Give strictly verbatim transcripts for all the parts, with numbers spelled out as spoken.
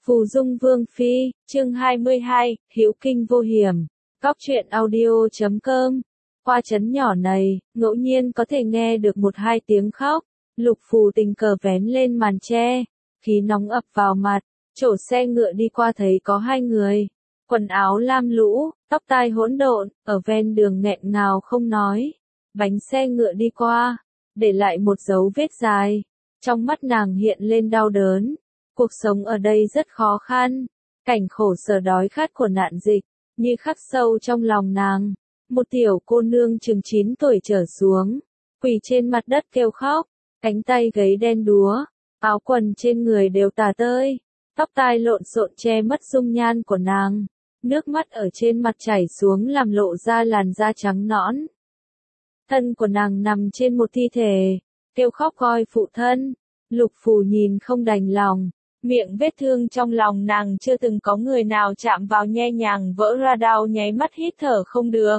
Phù Dung Vương Phi, chương hai mươi hai, Hữu Kinh Vô Hiểm, Góc truyện audio chấm com. Qua trấn nhỏ này, ngẫu nhiên có thể nghe được một hai tiếng khóc. Lục Phù tình cờ vén lên màn che, khí nóng ập vào mặt, chỗ xe ngựa đi qua thấy có hai người, quần áo lam lũ, tóc tai hỗn độn, ở ven đường nghẹn ngào không nói. Bánh xe ngựa đi qua, để lại một dấu vết dài. Trong mắt nàng hiện lên đau đớn. Cuộc sống ở đây rất khó khăn, cảnh khổ sở đói khát của nạn dịch, như khắc sâu trong lòng nàng. Một tiểu cô nương chừng chín tuổi trở xuống, quỳ trên mặt đất kêu khóc, cánh tay gấy đen đúa, áo quần trên người đều tả tơi, tóc tai lộn xộn che mất dung nhan của nàng, nước mắt ở trên mặt chảy xuống làm lộ ra làn da trắng nõn. Thân của nàng nằm trên một thi thể, kêu khóc coi phụ thân. Lục Phù nhìn không đành lòng, miệng vết thương trong lòng nàng chưa từng có người nào chạm vào nhẹ nhàng vỡ ra, đau nháy mắt hít thở không được.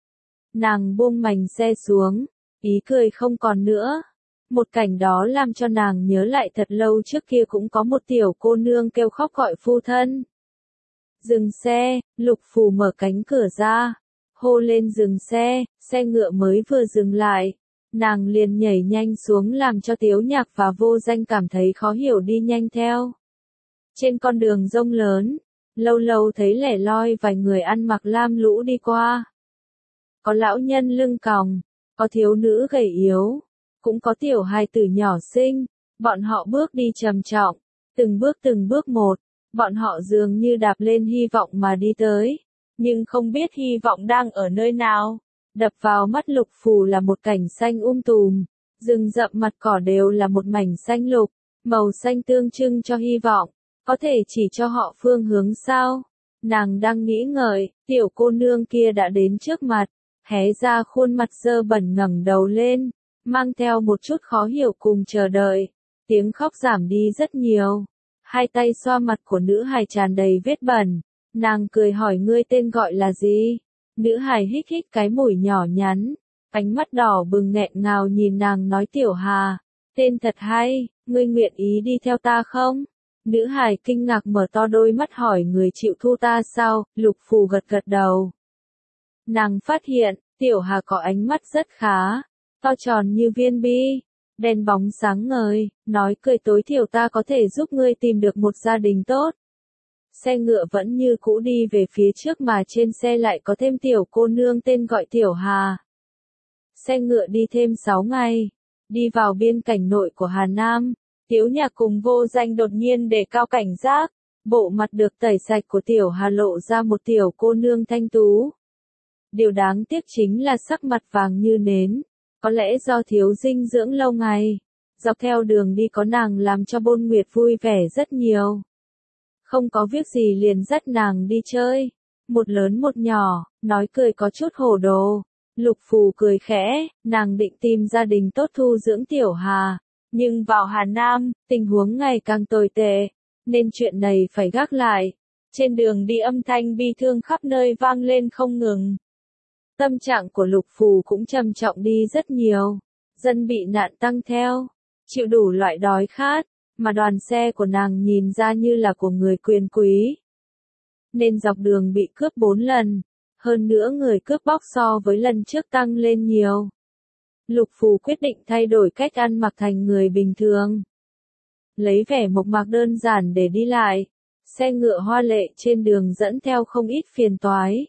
Nàng buông mành xe xuống, ý cười không còn nữa. Một cảnh đó làm cho nàng nhớ lại thật lâu trước kia cũng có một tiểu cô nương kêu khóc gọi phu thân. Dừng xe, Lục Phù mở cánh cửa ra, hô lên dừng xe, xe ngựa mới vừa dừng lại. Nàng liền nhảy nhanh xuống làm cho Tiếu Nhạc và Vô Danh cảm thấy khó hiểu đi nhanh theo. Trên con đường rông lớn, lâu lâu thấy lẻ loi vài người ăn mặc lam lũ đi qua. Có lão nhân lưng còng, có thiếu nữ gầy yếu, cũng có tiểu hài tử nhỏ xinh, bọn họ bước đi trầm trọng, từng bước từng bước một, bọn họ dường như đạp lên hy vọng mà đi tới, nhưng không biết hy vọng đang ở nơi nào. Đập vào mắt Lục Phù là một cảnh xanh um tùm, rừng rậm mặt cỏ đều là một mảnh xanh lục, màu xanh tương trưng cho hy vọng, có thể chỉ cho họ phương hướng sao? Nàng đang nghĩ ngợi, tiểu cô nương kia đã đến trước mặt, hé ra khuôn mặt dơ bẩn ngẩng đầu lên, mang theo một chút khó hiểu cùng chờ đợi, tiếng khóc giảm đi rất nhiều, hai tay xoa mặt của nữ hài tràn đầy vết bẩn, nàng cười hỏi ngươi tên gọi là gì? Nữ hài hít hít cái mũi nhỏ nhắn, ánh mắt đỏ bừng nghẹn ngào nhìn nàng nói Tiểu Hà, tên thật hay, ngươi nguyện ý đi theo ta không? Nữ hài kinh ngạc mở to đôi mắt hỏi người chịu thu ta sao? Lục Phù gật gật đầu. Nàng phát hiện, Tiểu Hà có ánh mắt rất khá, to tròn như viên bi, đen bóng sáng ngời, nói cười tối thiểu ta có thể giúp ngươi tìm được một gia đình tốt. Xe ngựa vẫn như cũ đi về phía trước mà trên xe lại có thêm tiểu cô nương tên gọi Tiểu Hà. Xe ngựa đi thêm sáu ngày, đi vào biên cảnh nội của Hà Nam, Tiếu Nhạc cùng Vô Danh đột nhiên đề cao cảnh giác, bộ mặt được tẩy sạch của Tiểu Hà lộ ra một tiểu cô nương thanh tú. Điều đáng tiếc chính là sắc mặt vàng như nến, có lẽ do thiếu dinh dưỡng lâu ngày, dọc theo đường đi có nàng làm cho Bôn Nguyệt vui vẻ rất nhiều. Không có việc gì liền dắt nàng đi chơi, một lớn một nhỏ, nói cười có chút hồ đồ. Lục Phù cười khẽ, nàng định tìm gia đình tốt thu dưỡng Tiểu Hà, nhưng vào Hà Nam, tình huống ngày càng tồi tệ, nên chuyện này phải gác lại. Trên đường đi âm thanh bi thương khắp nơi vang lên không ngừng. Tâm trạng của Lục Phù cũng trầm trọng đi rất nhiều, dân bị nạn tăng theo, chịu đủ loại đói khát. Mà đoàn xe của nàng nhìn ra như là của người quyền quý. Nên dọc đường bị cướp bốn lần, hơn nữa người cướp bóc so với lần trước tăng lên nhiều. Lục Phù quyết định thay đổi cách ăn mặc thành người bình thường. Lấy vẻ mộc mạc đơn giản để đi lại, xe ngựa hoa lệ trên đường dẫn theo không ít phiền toái.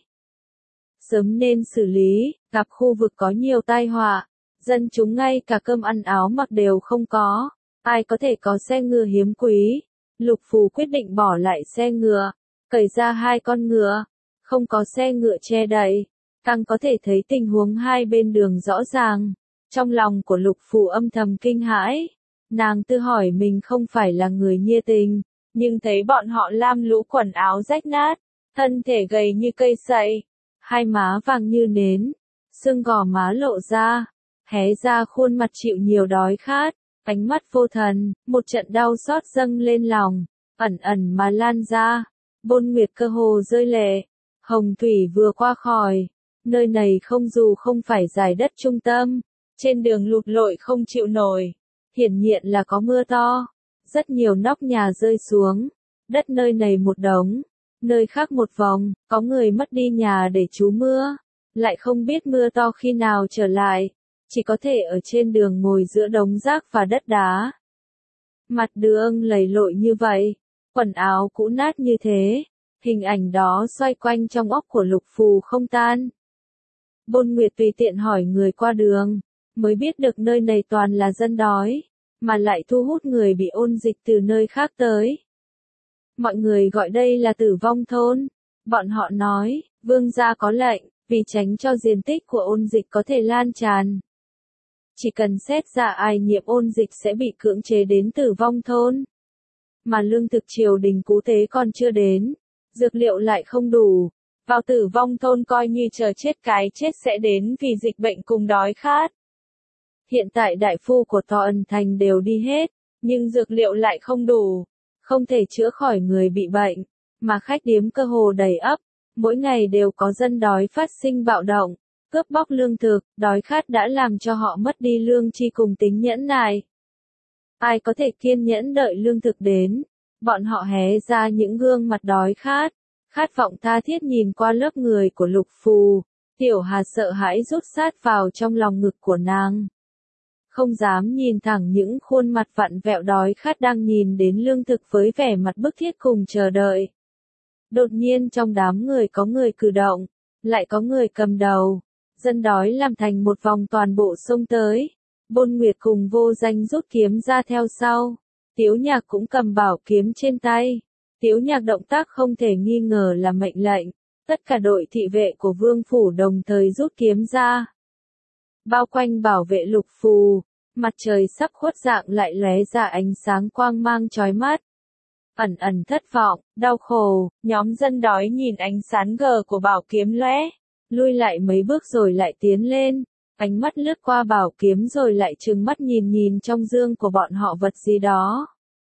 Sớm nên xử lý, gặp khu vực có nhiều tai họa, dân chúng ngay cả cơm ăn áo mặc đều không có. Ai có thể có xe ngựa hiếm quý? Lục Phù quyết định bỏ lại xe ngựa, cởi ra hai con ngựa, không có xe ngựa che đậy, càng có thể thấy tình huống hai bên đường rõ ràng. Trong lòng của Lục Phù âm thầm kinh hãi, nàng tự hỏi mình không phải là người nhiệt tình, nhưng thấy bọn họ lam lũ quần áo rách nát, thân thể gầy như cây sậy, hai má vàng như nến, xương gò má lộ ra, hé ra khuôn mặt chịu nhiều đói khát. Ánh mắt vô thần, một trận đau xót dâng lên lòng, ẩn ẩn mà lan ra. Bôn Nguyệt cơ hồ rơi lệ. Hồng thủy vừa qua khỏi. Nơi này không dù không phải giải đất trung tâm, trên đường lụt lội không chịu nổi. Hiển nhiên là có mưa to. Rất nhiều nóc nhà rơi xuống. đất nơi này một đống, nơi khác một vòng, có người mất đi nhà để trú mưa, lại không biết mưa to khi nào trở lại, chỉ có thể ở trên đường ngồi giữa đống rác và đất đá. Mặt đường lầy lội như vậy, quần áo cũ nát như thế, hình ảnh đó xoay quanh trong óc của Lục Phù không tan. Bôn Nguyệt tùy tiện hỏi người qua đường, mới biết được nơi này toàn là dân đói, mà lại thu hút người bị ôn dịch từ nơi khác tới. Mọi người gọi đây là tử vong thôn. Bọn họ nói, vương gia có lệnh, vì tránh cho diện tích của ôn dịch có thể lan tràn. Chỉ cần xét ra ai nhiễm ôn dịch sẽ bị cưỡng chế đến tử vong thôn. Mà lương thực triều đình cứu tế còn chưa đến, dược liệu lại không đủ. Vào tử vong thôn coi như chờ chết cái chết sẽ đến vì dịch bệnh cùng đói khát. Hiện tại đại phu của Tòa Ẩn Thành đều đi hết, nhưng dược liệu lại không đủ, không thể chữa khỏi người bị bệnh, mà khách điếm cơ hồ đầy ắp, mỗi ngày đều có dân đói phát sinh bạo động, cướp bóc lương thực, đói khát đã làm cho họ mất đi lương tri cùng tính nhẫn nại. Ai có thể kiên nhẫn đợi lương thực đến, bọn họ hé ra những gương mặt đói khát, khát vọng tha thiết nhìn qua lớp người của Lục Phù, Tiểu Hà sợ hãi rút sát vào trong lòng ngực của nàng. Không dám nhìn thẳng những khuôn mặt vặn vẹo đói khát đang nhìn đến lương thực với vẻ mặt bức thiết cùng chờ đợi. Đột nhiên trong đám người có người cử động, lại có người cầm đầu, dân đói làm thành một vòng toàn bộ xông tới. Bôn Nguyệt cùng Vô Danh rút kiếm ra theo sau, Tiếu Nhạc cũng cầm bảo kiếm trên tay. Tiếu Nhạc động tác không thể nghi ngờ là mệnh lệnh, tất cả đội thị vệ của Vương Phủ đồng thời rút kiếm ra. Bao quanh bảo vệ Lục Phù, mặt trời sắp khuất dạng lại lóe ra ánh sáng quang mang chói mắt. Ẩn ẩn thất vọng, đau khổ, nhóm dân đói nhìn ánh sáng gờ của bảo kiếm lóe, lui lại mấy bước rồi lại tiến lên, ánh mắt lướt qua bảo kiếm rồi lại trừng mắt nhìn nhìn trong dương của bọn họ vật gì đó.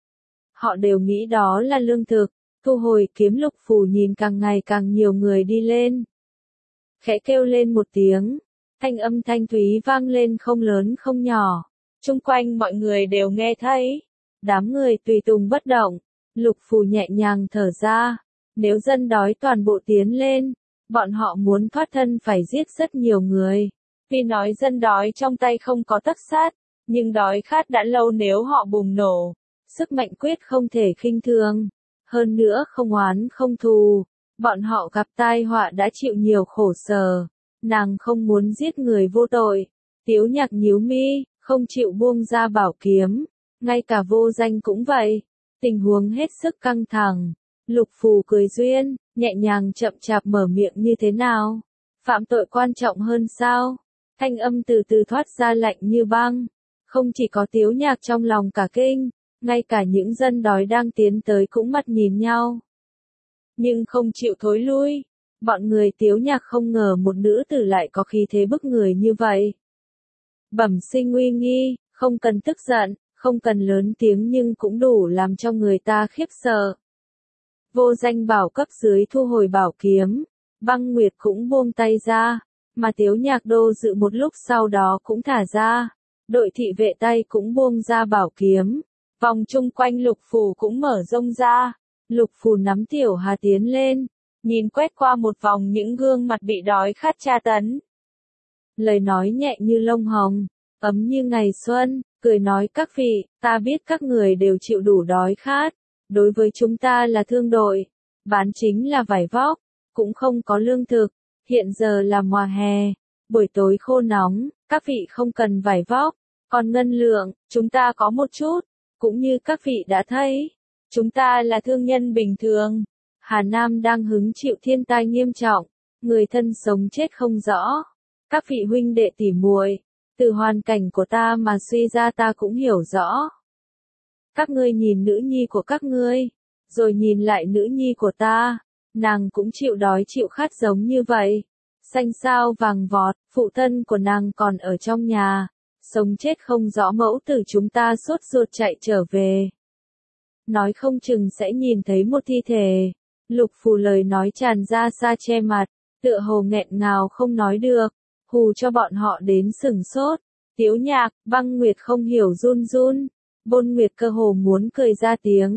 Họ đều nghĩ đó là lương thực, thu hồi kiếm. Lục Phù nhìn càng ngày càng nhiều người đi lên. Khẽ kêu lên một tiếng, thanh âm thanh thúy vang lên không lớn không nhỏ, chung quanh mọi người đều nghe thấy. Đám người tùy tùng bất động, Lục Phù nhẹ nhàng thở ra, nếu dân đói toàn bộ tiến lên, bọn họ muốn thoát thân phải giết rất nhiều người. Vì nói dân đói trong tay không có tất sát, nhưng đói khát đã lâu nếu họ bùng nổ, sức mạnh quyết không thể khinh thường. Hơn nữa không oán không thù, bọn họ gặp tai họa đã chịu nhiều khổ sở, nàng không muốn giết người vô tội. Tiếu Nhạc nhíu mi, không chịu buông ra bảo kiếm, ngay cả Vô Danh cũng vậy. Tình huống hết sức căng thẳng. Lục Phù cười duyên, nhẹ nhàng chậm chạp mở miệng như thế nào? Phạm tội quan trọng hơn sao? Thanh âm từ từ thoát ra lạnh như băng. Không chỉ có Tiếu Nhạc trong lòng cả kinh, ngay cả những dân đói đang tiến tới cũng mặt nhìn nhau. Nhưng không chịu thối lui. Bọn người Tiếu Nhạc không ngờ một nữ tử lại có khí thế bức người như vậy. Bẩm sinh uy nghi, không cần tức giận, không cần lớn tiếng nhưng cũng đủ làm cho người ta khiếp sợ. Vô Danh bảo cấp dưới thu hồi bảo kiếm, Băng Nguyệt cũng buông tay ra, mà Tiếu Nhạc do dự một lúc sau đó cũng thả ra. Đội thị vệ tay cũng buông ra bảo kiếm, vòng chung quanh Lục Phù cũng mở rông ra. Lục Phù nắm Tiểu Hà tiến lên, nhìn quét qua một vòng những gương mặt bị đói khát tra tấn. Lời nói nhẹ như lông hồng, ấm như ngày xuân, cười nói các vị, ta biết các người đều chịu đủ đói khát, đối với chúng ta là thương đội, bán chính là vải vóc, cũng không có lương thực, hiện giờ là mùa hè, buổi tối khô nóng, các vị không cần vải vóc, còn ngân lượng, chúng ta có một chút, cũng như các vị đã thấy, chúng ta là thương nhân bình thường. Hà Nam đang hứng chịu thiên tai nghiêm trọng, người thân sống chết không rõ. Các vị huynh đệ tỉ muội, từ hoàn cảnh của ta mà suy ra ta cũng hiểu rõ. Các ngươi nhìn nữ nhi của các ngươi, rồi nhìn lại nữ nhi của ta, nàng cũng chịu đói chịu khát giống như vậy. Xanh xao vàng vọt, phụ thân của nàng còn ở trong nhà, sống chết không rõ, mẫu tử chúng ta sốt ruột chạy trở về. Nói không chừng sẽ nhìn thấy một thi thể. Lục Phù lời nói tràn ra xa che mặt, tựa hồ nghẹn ngào không nói được, hù cho bọn họ đến sửng sốt. Tiếu Nhạc, Băng Nguyệt không hiểu run run, Bôn Nguyệt cơ hồ muốn cười ra tiếng.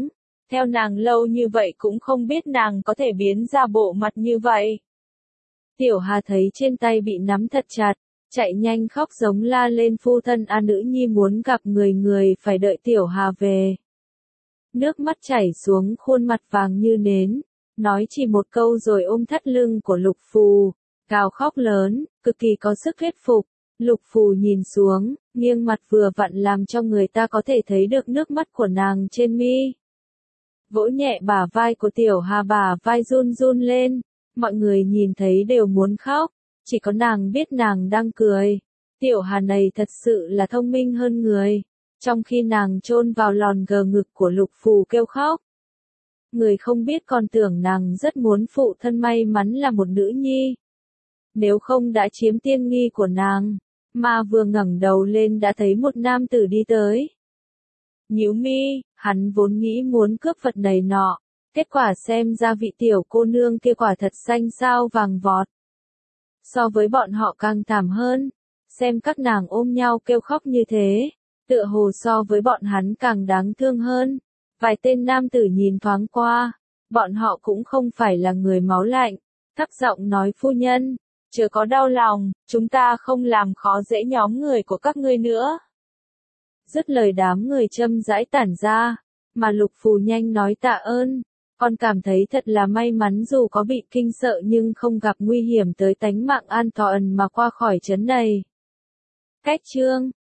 Theo nàng lâu như vậy cũng không biết nàng có thể biến ra bộ mặt như vậy. Tiểu Hà thấy trên tay bị nắm thật chặt, chạy nhanh khóc giống la lên phu thân a nữ nhi muốn gặp người người phải đợi Tiểu Hà về. Nước mắt chảy xuống khuôn mặt vàng như nến, nói chỉ một câu rồi ôm thắt lưng của Lục Phù, gào khóc lớn, cực kỳ có sức thuyết phục. Lục Phù nhìn xuống, nghiêng mặt vừa vặn làm cho người ta có thể thấy được nước mắt của nàng trên mi. Vỗ nhẹ bả vai của Tiểu Hà, bả vai run run lên, mọi người nhìn thấy đều muốn khóc, chỉ có nàng biết nàng đang cười. Tiểu Hà này thật sự là thông minh hơn người, trong khi nàng chôn vào lòn gờ ngực của Lục Phù kêu khóc. Người không biết còn tưởng nàng rất muốn phụ thân may mắn là một nữ nhi. Nếu không đã chiếm tiên nghi của nàng, mà vừa ngẩng đầu lên đã thấy một nam tử đi tới. Nhíu mi, hắn vốn nghĩ muốn cướp vật này nọ, kết quả xem ra vị tiểu cô nương kia quả thật xanh sao vàng vọt. So với bọn họ càng thảm hơn, xem các nàng ôm nhau kêu khóc như thế, tựa hồ so với bọn hắn càng đáng thương hơn. Vài tên nam tử nhìn thoáng qua, bọn họ cũng không phải là người máu lạnh, thấp giọng nói phu nhân, chớ có đau lòng, chúng ta không làm khó dễ nhóm người của các ngươi nữa. Dứt lời đám người châm rãi tản ra, mà Lục Phù nhanh nói tạ ơn, con cảm thấy thật là may mắn dù có bị kinh sợ nhưng không gặp nguy hiểm tới tánh mạng an toàn mà qua khỏi trấn này. Cách chương